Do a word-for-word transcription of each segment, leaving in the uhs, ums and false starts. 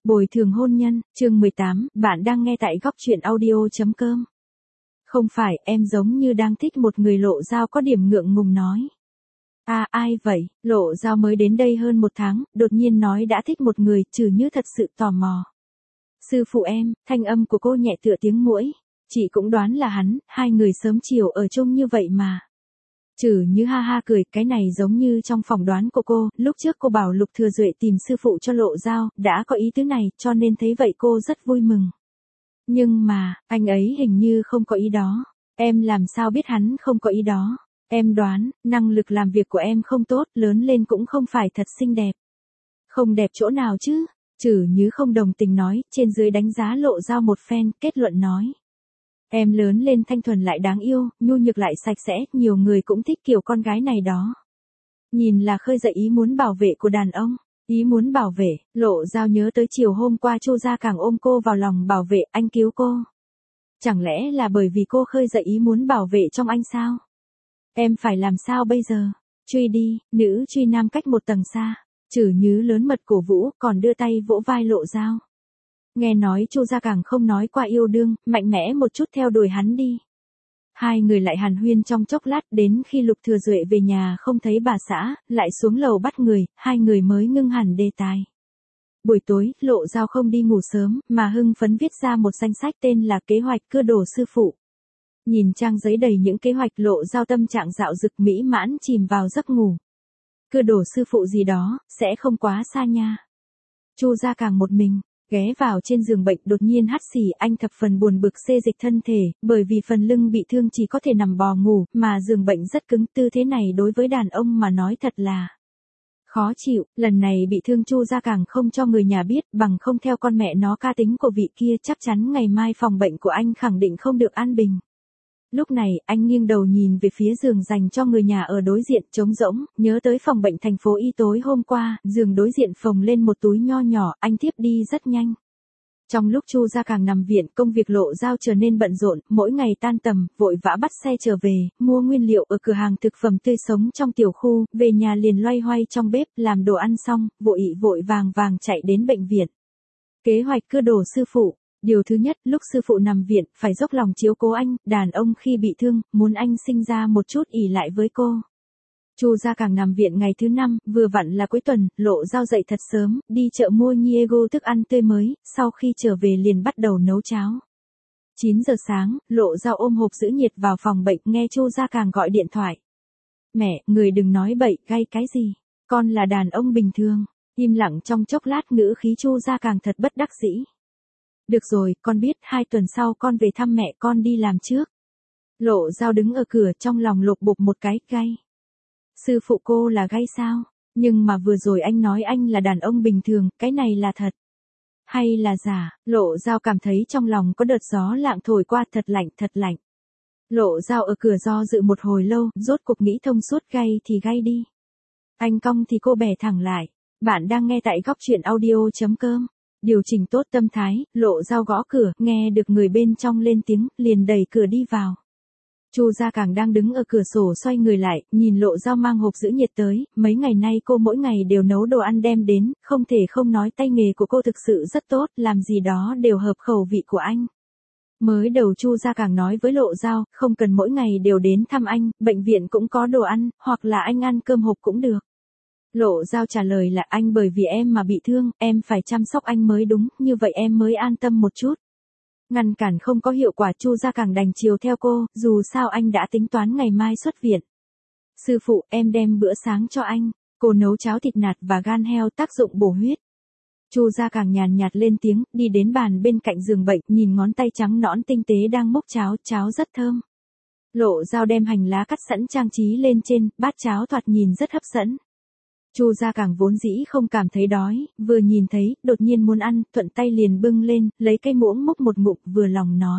Bồi thường hôn nhân, chương mười tám, bạn đang nghe tại góc truyện audio.com. Không phải, em giống như đang thích một người. Lộ Dao có điểm ngượng ngùng nói. À, ai vậy? Lộ Dao mới đến đây hơn một tháng, đột nhiên nói đã thích một người, Trừ Như thật sự tò mò. Sư phụ em, thanh âm của cô nhẹ tựa tiếng muỗi. Chị cũng đoán là hắn, hai người sớm chiều ở chung như vậy mà. Trừ Như ha ha cười, cái này giống như trong phỏng đoán của cô, lúc trước cô bảo Lục Thừa Duệ tìm sư phụ cho Lộ Dao, đã có ý tứ này, cho nên thấy vậy cô rất vui mừng. Nhưng mà, anh ấy hình như không có ý đó. Em làm sao biết hắn không có ý đó? Em đoán, năng lực làm việc của em không tốt, lớn lên cũng không phải thật xinh đẹp. Không đẹp chỗ nào chứ? Trừ Như không đồng tình nói, trên dưới đánh giá Lộ Dao một phen, kết luận nói. Em lớn lên thanh thuần lại đáng yêu, nhu nhược lại sạch sẽ, nhiều người cũng thích kiểu con gái này đó. Nhìn là khơi dậy ý muốn bảo vệ của đàn ông. Ý muốn bảo vệ, Lộ Dao nhớ tới chiều hôm qua Chu Gia Càng ôm cô vào lòng bảo vệ, anh cứu cô. Chẳng lẽ là bởi vì cô khơi dậy ý muốn bảo vệ trong anh sao? Em phải làm sao bây giờ? Truy đi, nữ truy nam cách một tầng xa. Trừ Như lớn mật cổ vũ, còn đưa tay vỗ vai Lộ Dao. Nghe nói Chu Gia Càng không nói qua yêu đương, mạnh mẽ một chút theo đuổi hắn đi. Hai người lại hàn huyên trong chốc lát, đến khi Lục Thừa Duệ về nhà không thấy bà xã, lại xuống lầu bắt người, hai người mới ngưng hẳn đề tài. Buổi tối, Lộ Dao không đi ngủ sớm, mà hưng phấn viết ra một danh sách tên là kế hoạch cưa đổ sư phụ. Nhìn trang giấy đầy những kế hoạch, Lộ Dao tâm trạng dạo dực mỹ mãn chìm vào giấc ngủ. Cưa đổ sư phụ gì đó, sẽ không quá xa nha. Chu Gia Càng một mình. Ghé vào trên giường bệnh đột nhiên hắt xì, anh thập phần buồn bực xê dịch thân thể, bởi vì phần lưng bị thương chỉ có thể nằm bò ngủ, mà giường bệnh rất cứng, tư thế này đối với đàn ông mà nói thật là khó chịu. Lần này bị thương Chu Gia Càng không cho người nhà biết, bằng không theo con mẹ nó ca tính của vị kia chắc chắn ngày mai phòng bệnh của anh khẳng định không được an bình. Lúc này, anh nghiêng đầu nhìn về phía giường dành cho người nhà ở đối diện trống rỗng, nhớ tới phòng bệnh thành phố Y tối hôm qua, giường đối diện phồng lên một túi nho nhỏ, anh tiếp đi rất nhanh. Trong lúc Chu Gia Càng nằm viện, công việc Lộ Dao trở nên bận rộn, mỗi ngày tan tầm, vội vã bắt xe trở về, mua nguyên liệu ở cửa hàng thực phẩm tươi sống trong tiểu khu, về nhà liền loay hoay trong bếp, làm đồ ăn xong, vội vội vàng vàng chạy đến bệnh viện. Kế hoạch cưa đổ sư phụ. Điều thứ nhất, lúc sư phụ nằm viện, phải dốc lòng chiếu cố anh, đàn ông khi bị thương, muốn anh sinh ra một chút ỷ lại với cô. Chu Gia Càng nằm viện ngày thứ năm, vừa vặn là cuối tuần, Lộ Dao dậy thật sớm, đi chợ mua Niego thức ăn tươi mới, sau khi trở về liền bắt đầu nấu cháo. chín giờ sáng, Lộ Dao ôm hộp giữ nhiệt vào phòng bệnh, nghe Chu Gia Càng gọi điện thoại. Mẹ, người đừng nói bậy, gay cái gì, con là đàn ông bình thường. Im lặng trong chốc lát, ngữ khí Chu Gia Càng thật bất đắc dĩ. Được rồi, con biết, hai tuần sau con về thăm mẹ, con đi làm trước. Lộ Dao đứng ở cửa, trong lòng lột bột một cái, gay. Sư phụ cô là gay sao? Nhưng mà vừa rồi anh nói anh là đàn ông bình thường, cái này là thật. Hay là giả? Lộ Dao cảm thấy trong lòng có đợt gió lạng thổi qua, thật lạnh, thật lạnh. Lộ Dao ở cửa do dự một hồi lâu, rốt cuộc nghĩ thông suốt, gay thì gay đi. Anh cong thì cô bẻ thẳng lại. Bạn đang nghe tại góc truyện audio.com. Điều chỉnh tốt tâm thái, Lộ Dao gõ cửa, nghe được người bên trong lên tiếng, liền đẩy cửa đi vào. Chu Gia Càng đang đứng ở cửa sổ xoay người lại, nhìn Lộ Dao mang hộp giữ nhiệt tới, mấy ngày nay cô mỗi ngày đều nấu đồ ăn đem đến, không thể không nói tay nghề của cô thực sự rất tốt, làm gì đó đều hợp khẩu vị của anh. Mới đầu Chu Gia Càng nói với Lộ Dao, không cần mỗi ngày đều đến thăm anh, bệnh viện cũng có đồ ăn, hoặc là anh ăn cơm hộp cũng được. Lộ Dao trả lời là anh bởi vì em mà bị thương, em phải chăm sóc anh mới đúng, như vậy em mới an tâm một chút. Ngăn cản không có hiệu quả, Chu Gia Càng đành chiều theo cô, dù sao anh đã tính toán ngày mai xuất viện. Sư phụ, em đem bữa sáng cho anh, cô nấu cháo thịt nạc và gan heo tác dụng bổ huyết. Chu Gia Càng nhàn nhạt lên tiếng, đi đến bàn bên cạnh giường bệnh, nhìn ngón tay trắng nõn tinh tế đang múc cháo, cháo rất thơm. Lộ Dao đem hành lá cắt sẵn trang trí lên trên, bát cháo thoạt nhìn rất hấp dẫn. Chu Gia Càng vốn dĩ không cảm thấy đói, vừa nhìn thấy, đột nhiên muốn ăn, thuận tay liền bưng lên, lấy cây muỗng múc một ngụm, vừa lòng nói.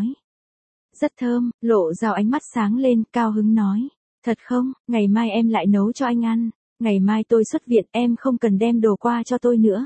Rất thơm. Lộ Dao ánh mắt sáng lên, cao hứng nói. Thật không, ngày mai em lại nấu cho anh ăn. Ngày mai tôi xuất viện, em không cần đem đồ qua cho tôi nữa.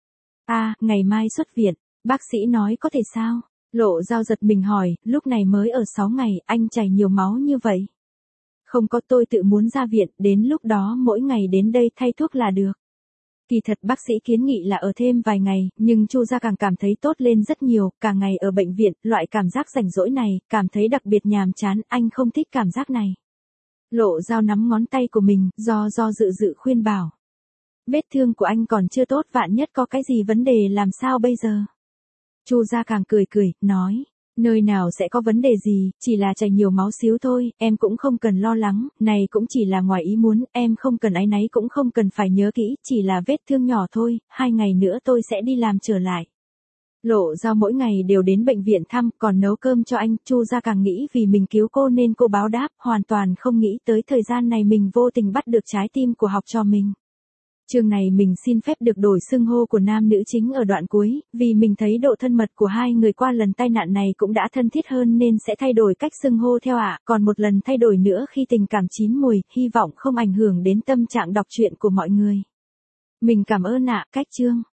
À, ngày mai xuất viện, bác sĩ nói có thể sao? Lộ Dao giật mình hỏi, lúc này mới ở sáu ngày, anh chảy nhiều máu như vậy. Không có, tôi tự muốn ra viện, đến lúc đó mỗi ngày đến đây thay thuốc là được. Kỳ thật bác sĩ kiến nghị là ở thêm vài ngày, nhưng Chu Gia càng cảm thấy tốt lên rất nhiều, cả ngày ở bệnh viện, loại cảm giác rảnh rỗi này, cảm thấy đặc biệt nhàm chán, anh không thích cảm giác này. Lộ Dao nắm ngón tay của mình, do do dự dự khuyên bảo. Vết thương của anh còn chưa tốt, vạn nhất có cái gì vấn đề làm sao bây giờ? Chu Gia càng cười cười, nói. Nơi nào sẽ có vấn đề gì, chỉ là chảy nhiều máu xíu thôi, em cũng không cần lo lắng, này cũng chỉ là ngoài ý muốn, em không cần áy náy cũng không cần phải nhớ kỹ, chỉ là vết thương nhỏ thôi, hai ngày nữa tôi sẽ đi làm trở lại. Lộ Dao mỗi ngày đều đến bệnh viện thăm, còn nấu cơm cho anh, Chu Gia càng nghĩ vì mình cứu cô nên cô báo đáp, hoàn toàn không nghĩ tới thời gian này mình vô tình bắt được trái tim của học trò mình. Chương này mình xin phép được đổi xưng hô của nam nữ chính ở đoạn cuối, vì mình thấy độ thân mật của hai người qua lần tai nạn này cũng đã thân thiết hơn nên sẽ thay đổi cách xưng hô theo ạ, còn một lần thay đổi nữa khi tình cảm chín mùi, hy vọng không ảnh hưởng đến tâm trạng đọc truyện của mọi người. Mình cảm ơn ạ, cách chương.